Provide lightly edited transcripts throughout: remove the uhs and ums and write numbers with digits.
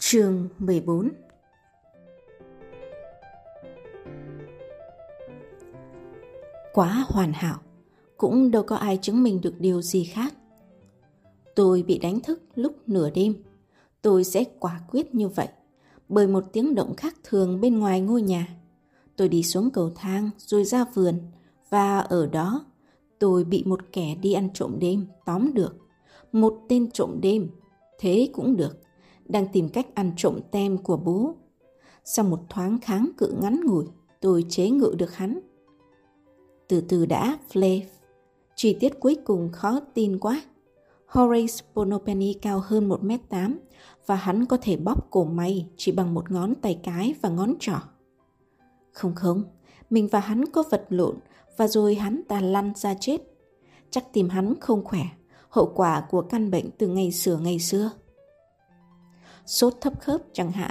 Chương 14. Quá hoàn hảo, cũng đâu có ai chứng minh được điều gì khác. Tôi bị đánh thức lúc nửa đêm. Tôi sẽ quả quyết như vậy, bởi một tiếng động khác thường bên ngoài ngôi nhà. Tôi đi xuống cầu thang rồi ra vườn, và ở đó tôi bị một kẻ đi ăn trộm đêm tóm được. Một tên trộm đêm, thế cũng được, đang tìm cách ăn trộm tem của bố. Sau một thoáng kháng cự ngắn ngủi, tôi chế ngự được hắn. Từ từ đã, Flav. Chi tiết cuối cùng khó tin quá. Horace Bonopenny cao hơn 1m8 và hắn có thể bóp cổ mày chỉ bằng một ngón tay cái và ngón trỏ. Không, mình và hắn có vật lộn và rồi hắn ta lăn ra chết. Chắc tim hắn không khỏe, hậu quả của căn bệnh từ ngày xưa. Sốt thấp khớp chẳng hạn.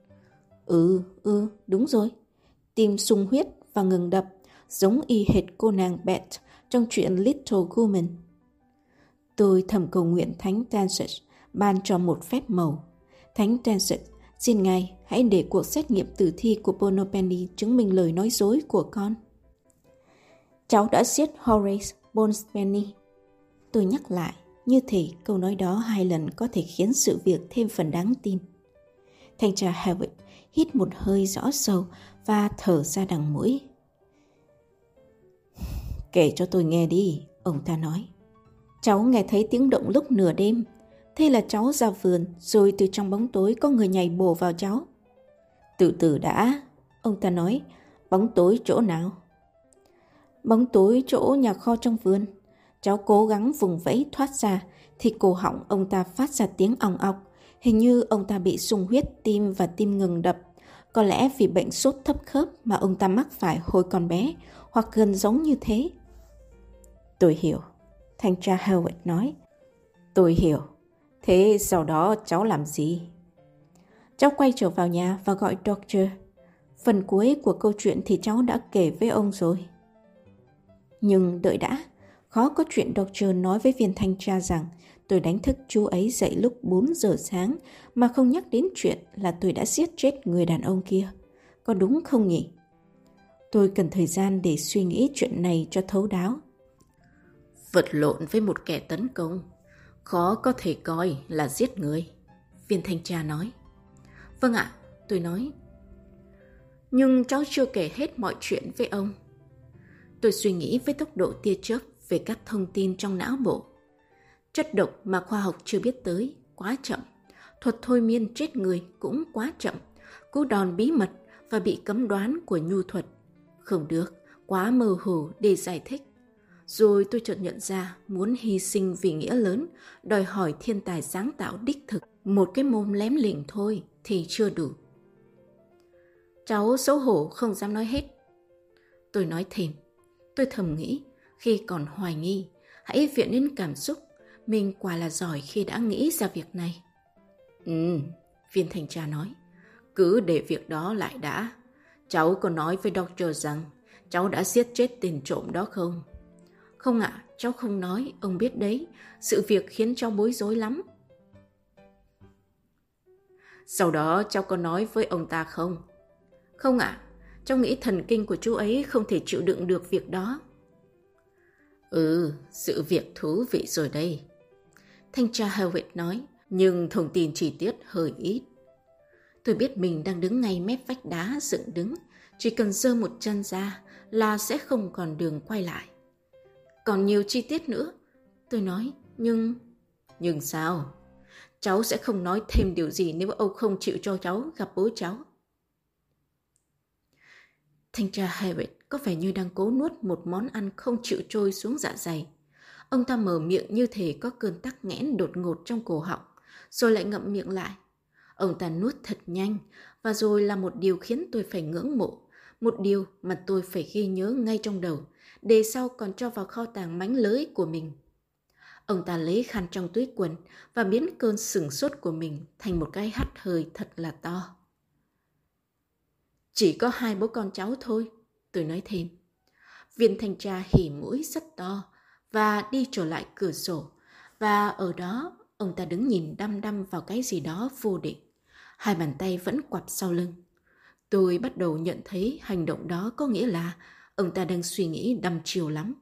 Đúng rồi. Tim sung huyết và ngừng đập, giống y hệt cô nàng Beth trong chuyện Little Woman. Tôi thầm cầu nguyện Thánh Tancred ban cho một phép màu. Thánh Tancred, xin Ngài hãy để cuộc xét nghiệm tử thi của Bonopenny chứng minh lời nói dối của con. Cháu đã giết Horace Bonopenny. Tôi nhắc lại, như thể câu nói đó 2 lần có thể khiến sự việc thêm phần đáng tin. Thanh tra Hewitt hít một hơi rõ sâu và thở ra đằng mũi. Kể cho tôi nghe đi, ông ta nói. Cháu nghe thấy tiếng động lúc nửa đêm. Thế là cháu ra vườn, rồi từ trong bóng tối có người nhảy bổ vào cháu. Từ từ đã, ông ta nói. Bóng tối chỗ nào? Bóng tối chỗ nhà kho trong vườn. Cháu cố gắng vùng vẫy thoát ra, thì cổ họng ông ta phát ra tiếng ong ọc. Hình như ông ta bị sung huyết tim và tim ngừng đập. Có lẽ vì bệnh sốt thấp khớp mà ông ta mắc phải hồi còn bé, hoặc gần giống như thế. Tôi hiểu, thanh tra Howard nói. Tôi hiểu. Thế sau đó cháu làm gì? Cháu quay trở vào nhà và gọi doctor. Phần cuối của câu chuyện thì cháu đã kể với ông rồi. Nhưng đợi đã, khó có chuyện doctor nói với viên thanh tra rằng tôi đánh thức chú ấy dậy lúc 4 giờ sáng mà không nhắc đến chuyện là tôi đã giết chết người đàn ông kia. Có đúng không nhỉ? Tôi cần thời gian để suy nghĩ chuyện này cho thấu đáo. Vật lộn với một kẻ tấn công, khó có thể coi là giết người, viên thanh tra nói. Vâng ạ, tôi nói. Nhưng cháu chưa kể hết mọi chuyện với ông. Tôi suy nghĩ với tốc độ tia chớp về các thông tin trong não bộ. Chất độc mà khoa học chưa biết tới quá chậm. Thuật thôi miên chết người cũng quá chậm. Cú đòn bí mật và bị cấm đoán của nhu thuật. Không được, quá mơ hồ để giải thích. Rồi tôi chợt nhận ra muốn hy sinh vì nghĩa lớn, đòi hỏi thiên tài sáng tạo đích thực. Một cái mồm lém lỉnh thôi thì chưa đủ. Cháu xấu hổ không dám nói hết. Tôi nói thêm. Tôi thầm nghĩ, khi còn hoài nghi, hãy viện đến cảm xúc. Mình quả là giỏi khi đã nghĩ ra việc này. Viên thanh tra nói. Cứ để việc đó lại đã. Cháu có nói với doctor rằng cháu đã giết chết tên trộm đó không? Không ạ, cháu không nói, ông biết đấy. Sự việc khiến cháu bối rối lắm. Sau đó cháu có nói với ông ta không? Không ạ, cháu nghĩ thần kinh của chú ấy không thể chịu đựng được việc đó. Sự việc thú vị rồi đây. Thanh tra Hewitt nói, nhưng thông tin chi tiết hơi ít. Tôi biết mình đang đứng ngay mép vách đá dựng đứng. Chỉ cần giơ một chân ra là sẽ không còn đường quay lại. Còn nhiều chi tiết nữa. Tôi nói, nhưng sao? Cháu sẽ không nói thêm điều gì nếu ông không chịu cho cháu gặp bố cháu. Thanh tra Hewitt có vẻ như đang cố nuốt một món ăn không chịu trôi xuống dạ dày. Ông ta mở miệng như thể có cơn tắc nghẽn đột ngột trong cổ họng, rồi lại ngậm miệng lại. Ông ta nuốt thật nhanh, và rồi là một điều khiến tôi phải ngưỡng mộ, một điều mà tôi phải ghi nhớ ngay trong đầu, để sau còn cho vào kho tàng mánh lưới của mình. Ông ta lấy khăn trong túi quần và biến cơn sửng sốt của mình thành một cái hắt hơi thật là to. Chỉ có 2 bố con cháu thôi, tôi nói thêm. Viên thanh tra hỉ mũi rất to và đi trở lại cửa sổ, và ở đó ông ta đứng nhìn đăm đăm vào cái gì đó vô định. Hai bàn tay vẫn quặp sau lưng. Tôi bắt đầu nhận thấy hành động đó có nghĩa là ông ta đang suy nghĩ đăm chiêu lắm.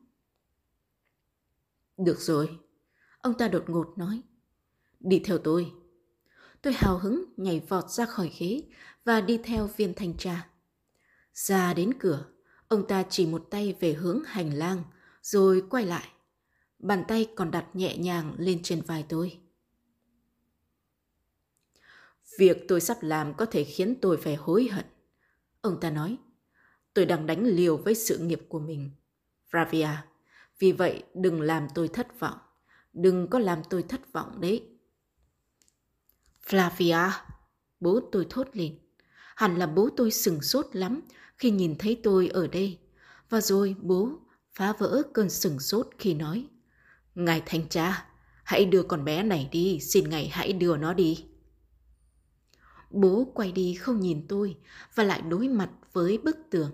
Được rồi, ông ta đột ngột nói. Đi theo tôi. Tôi hào hứng nhảy vọt ra khỏi ghế và đi theo viên thanh tra. Ra đến cửa, ông ta chỉ một tay về hướng hành lang, rồi quay lại. Bàn tay còn đặt nhẹ nhàng lên trên vai tôi. Việc tôi sắp làm có thể khiến tôi phải hối hận. Ông ta nói, tôi đang đánh liều với sự nghiệp của mình. Flavia, vì vậy đừng làm tôi thất vọng. Đừng có làm tôi thất vọng đấy. Flavia, bố tôi thốt lên. Hẳn là bố tôi sửng sốt lắm khi nhìn thấy tôi ở đây. Và rồi bố phá vỡ cơn sửng sốt khi nói, ngài thanh tra, hãy đưa con bé này đi, xin ngài hãy đưa nó đi. Bố quay đi không nhìn tôi và lại đối mặt với bức tường.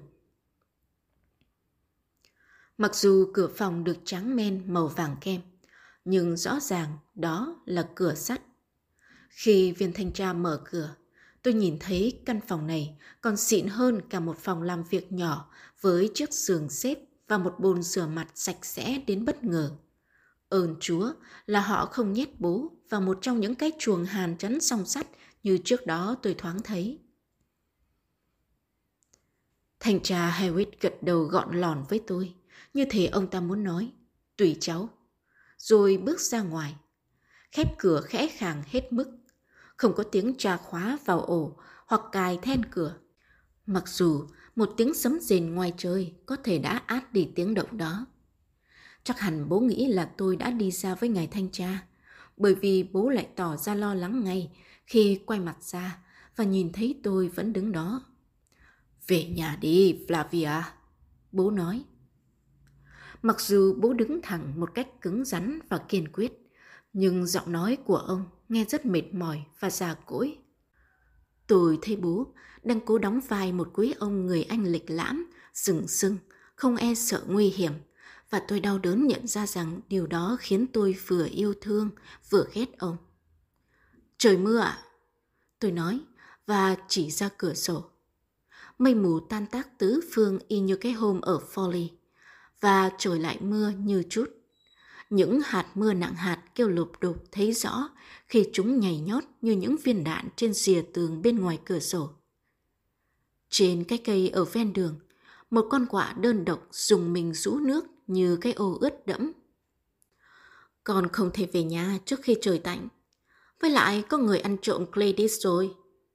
Mặc dù cửa phòng được tráng men màu vàng kem, nhưng rõ ràng đó là cửa sắt. Khi viên thanh tra mở cửa, tôi nhìn thấy căn phòng này còn xịn hơn cả một phòng làm việc nhỏ với chiếc giường xếp và một bồn rửa mặt sạch sẽ đến bất ngờ. Ơn Chúa là họ không nhét bố vào một trong những cái chuồng hàn chắn song sắt như trước đó tôi thoáng thấy. Thanh tra Hewitt gật đầu gọn lòn với tôi, như thể ông ta muốn nói, tùy cháu. Rồi bước ra ngoài, khép cửa khẽ khàng hết mức, không có tiếng tra khóa vào ổ hoặc cài then cửa. Mặc dù một tiếng sấm rền ngoài trời có thể đã át đi tiếng động đó. Chắc hẳn bố nghĩ là tôi đã đi ra với ngài thanh tra, bởi vì bố lại tỏ ra lo lắng ngay khi quay mặt ra và nhìn thấy tôi vẫn đứng đó. Về nhà đi, Flavia, bố nói. Mặc dù bố đứng thẳng một cách cứng rắn và kiên quyết, nhưng giọng nói của ông nghe rất mệt mỏi và già cỗi. Tôi thấy bố đang cố đóng vai một quý ông người Anh lịch lãm, sừng sưng, không e sợ nguy hiểm, và tôi đau đớn nhận ra rằng điều đó khiến tôi vừa yêu thương, vừa ghét ông. Trời mưa ạ, tôi nói và chỉ ra cửa sổ. Mây mù tan tác tứ phương y như cái hôm ở Folly, và trời lại mưa như chút. Những hạt mưa nặng hạt kêu lụp đục thấy rõ khi chúng nhảy nhót như những viên đạn trên rìa tường bên ngoài cửa sổ. Trên cái cây ở ven đường, một con quạ đơn độc dùng mình rũ nước như cái ô ướt đẫm. Con không thể về nhà trước khi trời tạnh. Với lại có người ăn trộm Gladys rồi.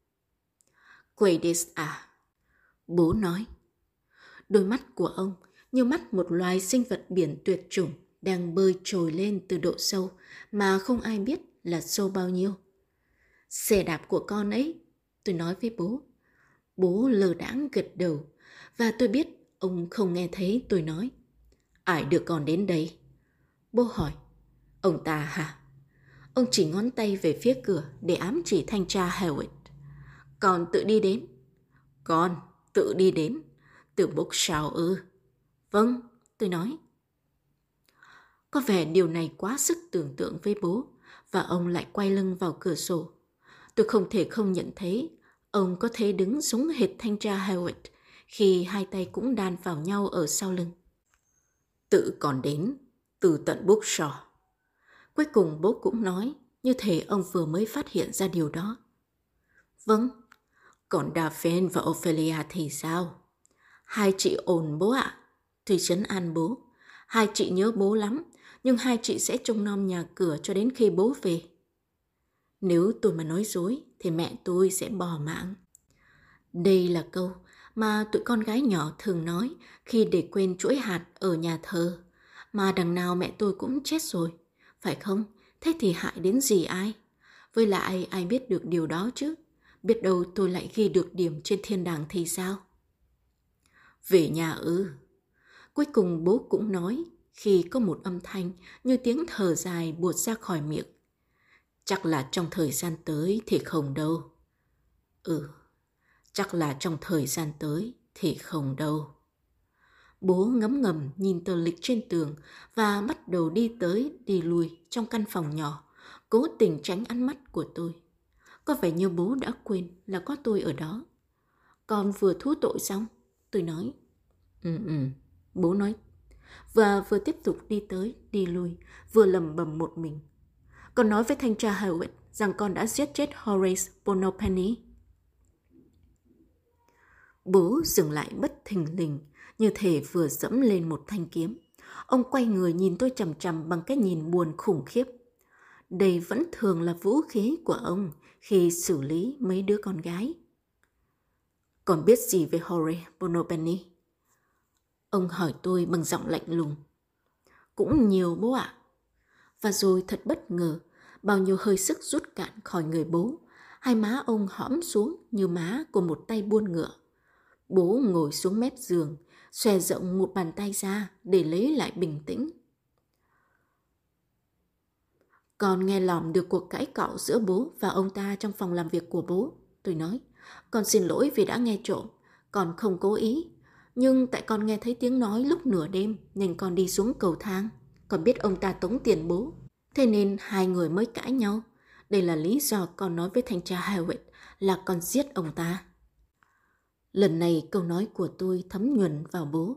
Gladys à? Bố nói. Đôi mắt của ông như mắt một loài sinh vật biển tuyệt chủng đang bơi trồi lên từ độ sâu mà không ai biết là sâu bao nhiêu. Xe đạp của con ấy, tôi nói với bố. Bố lờ đãng gật đầu và tôi biết ông không nghe thấy tôi nói. Ai đưa con đến đây? Bố hỏi. Ông ta hả? Ông chỉ ngón tay về phía cửa để ám chỉ thanh tra Hewitt. Con tự đi đến. Con tự đi đến. Từ Bookshaw ư? Vâng, tôi nói. Có vẻ điều này quá sức tưởng tượng với bố, và ông lại quay lưng vào cửa sổ. Tôi không thể không nhận thấy ông có thể đứng giống hệt thanh tra Hewitt khi hai tay cũng đan vào nhau ở sau lưng. Tự còn đến, từ tận Bookshaw. Cuối cùng bố cũng nói, như thể ông vừa mới phát hiện ra điều đó. Vâng, còn Daphne và Ophelia thì sao? Hai chị ổn bố ạ. Tôi trấn an bố. Hai chị nhớ bố lắm, nhưng hai chị sẽ trông nom nhà cửa cho đến khi bố về. Nếu tôi mà nói dối, thì mẹ tôi sẽ bỏ mạng. Đây là câu mà tụi con gái nhỏ thường nói khi để quên chuỗi hạt ở nhà thờ. Mà đằng nào mẹ tôi cũng chết rồi, phải không? Thế thì hại đến gì ai? Với lại ai biết được điều đó chứ? Biết đâu tôi lại ghi được điểm trên thiên đàng thì sao? Về nhà ư? Cuối cùng bố cũng nói khi có một âm thanh như tiếng thở dài buột ra khỏi miệng. Chắc là trong thời gian tới thì không đâu. Chắc là trong thời gian tới thì không đâu. Bố ngấm ngầm nhìn tờ lịch trên tường và bắt đầu đi tới đi lui trong căn phòng nhỏ, cố tình tránh ánh mắt của tôi. Có vẻ như bố đã quên là có tôi ở đó. Con vừa thú tội xong, tôi nói. Bố nói. Và vừa tiếp tục đi tới, đi lui, vừa lẩm bẩm một mình. Con nói với thanh tra Hewitt rằng con đã giết chết Horace Bonopenny. Bố dừng lại bất thình lình, như thể vừa dẫm lên một thanh kiếm. Ông quay người nhìn tôi chằm chằm bằng cái nhìn buồn khủng khiếp. Đây vẫn thường là vũ khí của ông khi xử lý mấy đứa con gái. Con biết gì về Horace Bonopenny? Ông hỏi tôi bằng giọng lạnh lùng. Cũng nhiều bố ạ. Và rồi thật bất ngờ, bao nhiêu hơi sức rút cạn khỏi người bố. Hai má ông hõm xuống như má của một tay buôn ngựa. Bố ngồi xuống mép giường, xòe rộng một bàn tay ra để lấy lại bình tĩnh. Con nghe lỏm được cuộc cãi cọ giữa bố và ông ta trong phòng làm việc của bố. Tôi nói, con xin lỗi vì đã nghe trộm. Con không cố ý. Nhưng tại con nghe thấy tiếng nói lúc nửa đêm nên con đi xuống cầu thang. Con biết ông ta tống tiền bố. Thế nên hai người mới cãi nhau. Đây là lý do con nói với thanh tra Hewitt là con giết ông ta. Lần này câu nói của tôi thấm nhuần vào bố.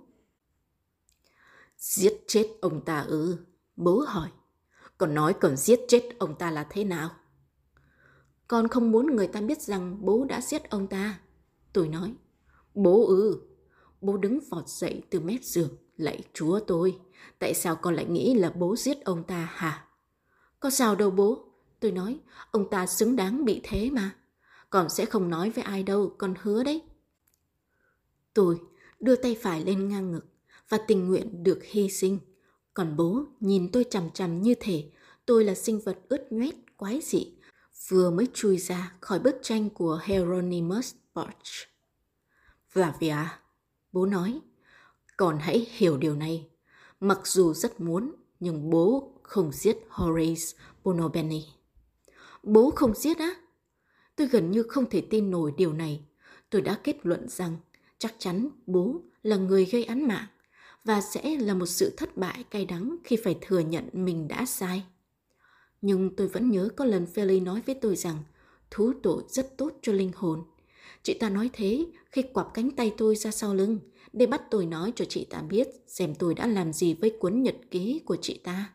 Giết chết ông ta ư? Bố hỏi. Con nói con giết chết ông ta là thế nào? Con không muốn người ta biết rằng bố đã giết ông ta. Tôi nói. Bố ư? Bố đứng vọt dậy từ mép giường. Lạy Chúa tôi, tại sao con lại nghĩ là bố giết ông ta hả? Có sao đâu bố. Tôi nói, ông ta xứng đáng bị thế mà. Con sẽ không nói với ai đâu, con hứa đấy. Tôi đưa tay phải lên ngang ngực và tình nguyện được hy sinh. Còn bố nhìn tôi chằm chằm như thể tôi là sinh vật ướt nhoét quái dị vừa mới chui ra khỏi bức tranh của Hieronymus Bosch. Flavia, bố nói, con hãy hiểu điều này. Mặc dù rất muốn, nhưng bố không giết Horace Bonopenny. Bố không giết á? Tôi gần như không thể tin nổi điều này. Tôi đã kết luận rằng chắc chắn bố là người gây án mạng và sẽ là một sự thất bại cay đắng khi phải thừa nhận mình đã sai. Nhưng tôi vẫn nhớ có lần Feli nói với tôi rằng thú tội rất tốt cho linh hồn. Chị ta nói thế khi quặp cánh tay tôi ra sau lưng để bắt tôi nói cho chị ta biết xem tôi đã làm gì với cuốn nhật ký của chị ta.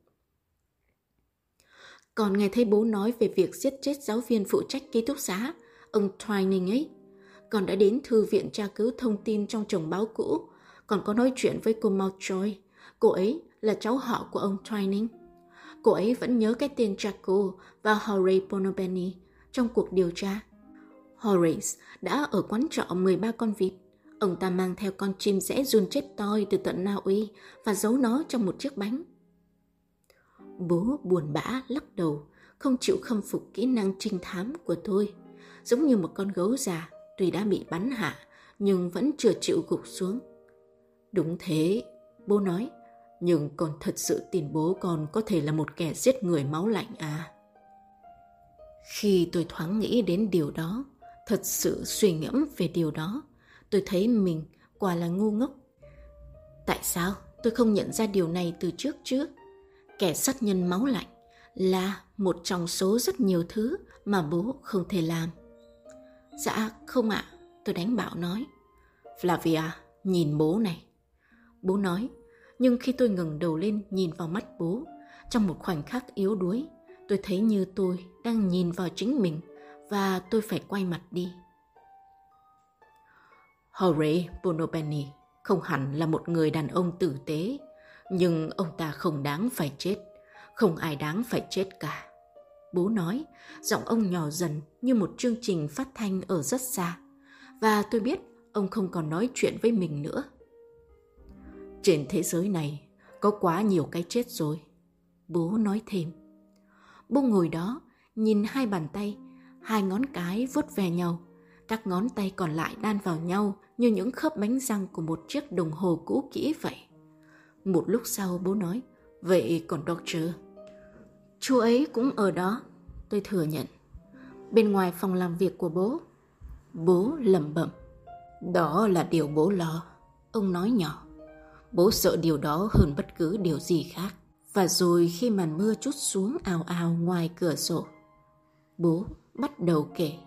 Còn nghe thấy bố nói về việc giết chết giáo viên phụ trách ký túc xá, ông Twining ấy. Con đã đến thư viện tra cứu thông tin trong chồng báo cũ. Còn có nói chuyện với cô Mountjoy. Cô ấy là cháu họ của ông Twining. Cô ấy vẫn nhớ cái tên Jaco và Horace Bonopenny trong cuộc điều tra. Horace đã ở quán trọ 13 con vịt. Ông ta mang theo con chim sẻ giun chết toi từ tận Na Uy và giấu nó trong một chiếc bánh. Bố buồn bã lắc đầu, không chịu khâm phục kỹ năng trinh thám của tôi. Giống như một con gấu già, tuy đã bị bắn hạ, nhưng vẫn chưa chịu gục xuống. Đúng thế, bố nói, nhưng con thật sự tin bố con có thể là một kẻ giết người máu lạnh à? Khi tôi thoáng nghĩ đến điều đó, thật sự suy ngẫm về điều đó, tôi thấy mình quả là ngu ngốc. Tại sao tôi không nhận ra điều này từ trước chứ? Kẻ sát nhân máu lạnh là một trong số rất nhiều thứ mà bố không thể làm. Dạ không ạ, tôi đánh bạo nói. Flavia, nhìn bố này. Bố nói, nhưng khi tôi ngẩng đầu lên nhìn vào mắt bố, trong một khoảnh khắc yếu đuối, tôi thấy như tôi đang nhìn vào chính mình và tôi phải quay mặt đi. Horace Bonopenny không hẳn là một người đàn ông tử tế, nhưng ông ta không đáng phải chết, không ai đáng phải chết cả. Bố nói, giọng ông nhỏ dần như một chương trình phát thanh ở rất xa, và tôi biết ông không còn nói chuyện với mình nữa. Trên thế giới này có quá nhiều cái chết rồi, bố nói thêm. Bố ngồi đó, nhìn hai bàn tay, hai ngón cái vuốt ve nhau, các ngón tay còn lại đan vào nhau như những khớp bánh răng của một chiếc đồng hồ cũ kỹ vậy. Một lúc sau bố nói, vậy còn Doctor? Chú ấy cũng ở đó, tôi thừa nhận. Bên ngoài phòng làm việc của bố. Bố lẩm bẩm. Đó là điều bố lo, ông nói nhỏ. Bố sợ điều đó hơn bất cứ điều gì khác. Và rồi khi màn mưa trút xuống ào ào ngoài cửa sổ, bố bắt đầu kể.